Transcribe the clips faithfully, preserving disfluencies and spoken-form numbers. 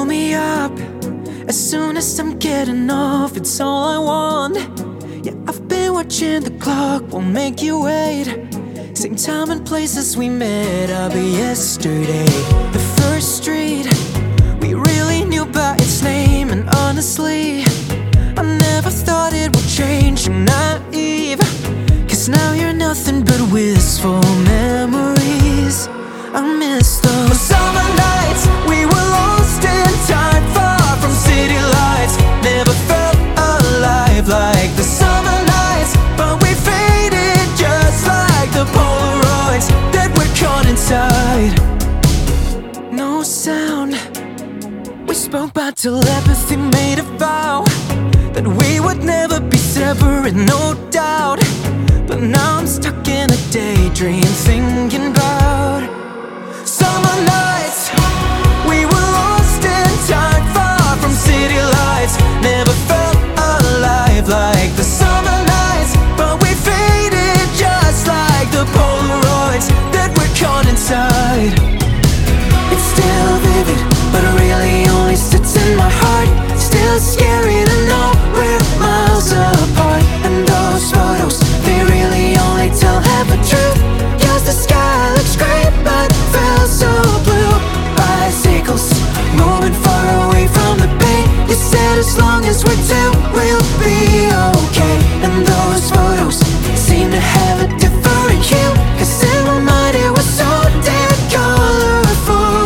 me up as soon as I'm getting off. It's all I want. Yeah, I've been watching the clock, won't make you wait. Same time and place as we met, I'll be yesterday. The first street, we really knew by its name. And honestly, I never thought it would change. I'm naive, cause now you're nothing but wistful memories. I miss those summer nights, we were lost in time, far from city lights. Never felt alive like the summer nights, but we faded just like the Polaroids that were caught inside. No sound, we spoke by telepathy, made a vow that we would never be separate, no doubt. But now I'm stuck in a daydream, thinking about summer nights. We were lost in time, far from city lights. Never felt alive like the summer nights, but we faded just like the Polaroids that were caught inside. It's still vivid, but it really only sits in my heart. Still scary to know we're miles apart. And those photos, they really only tell half the truth. Cause the sky looks great, but felt so blue. Bicycles, moving far away from the pain. You said as long as we're two, we'll be okay. And those photos seem to have a different hue, cause in my mind it was so damn colorful.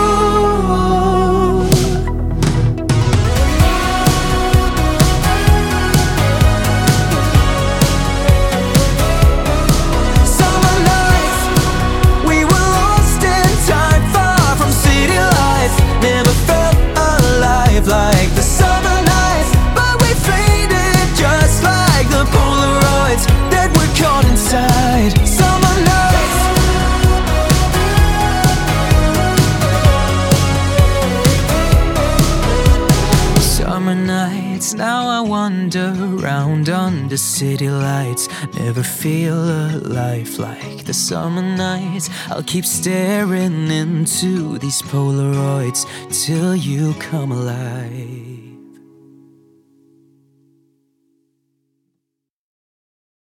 Summer nights, we were lost in time, far from city lights. Never felt alive like the summer nights, but we faded just like the Polaroids that were caught inside. Summer nights, summer nights. Now I wander around under city lights. Never feel alive like the summer nights. I'll keep staring into these Polaroids till you come alive.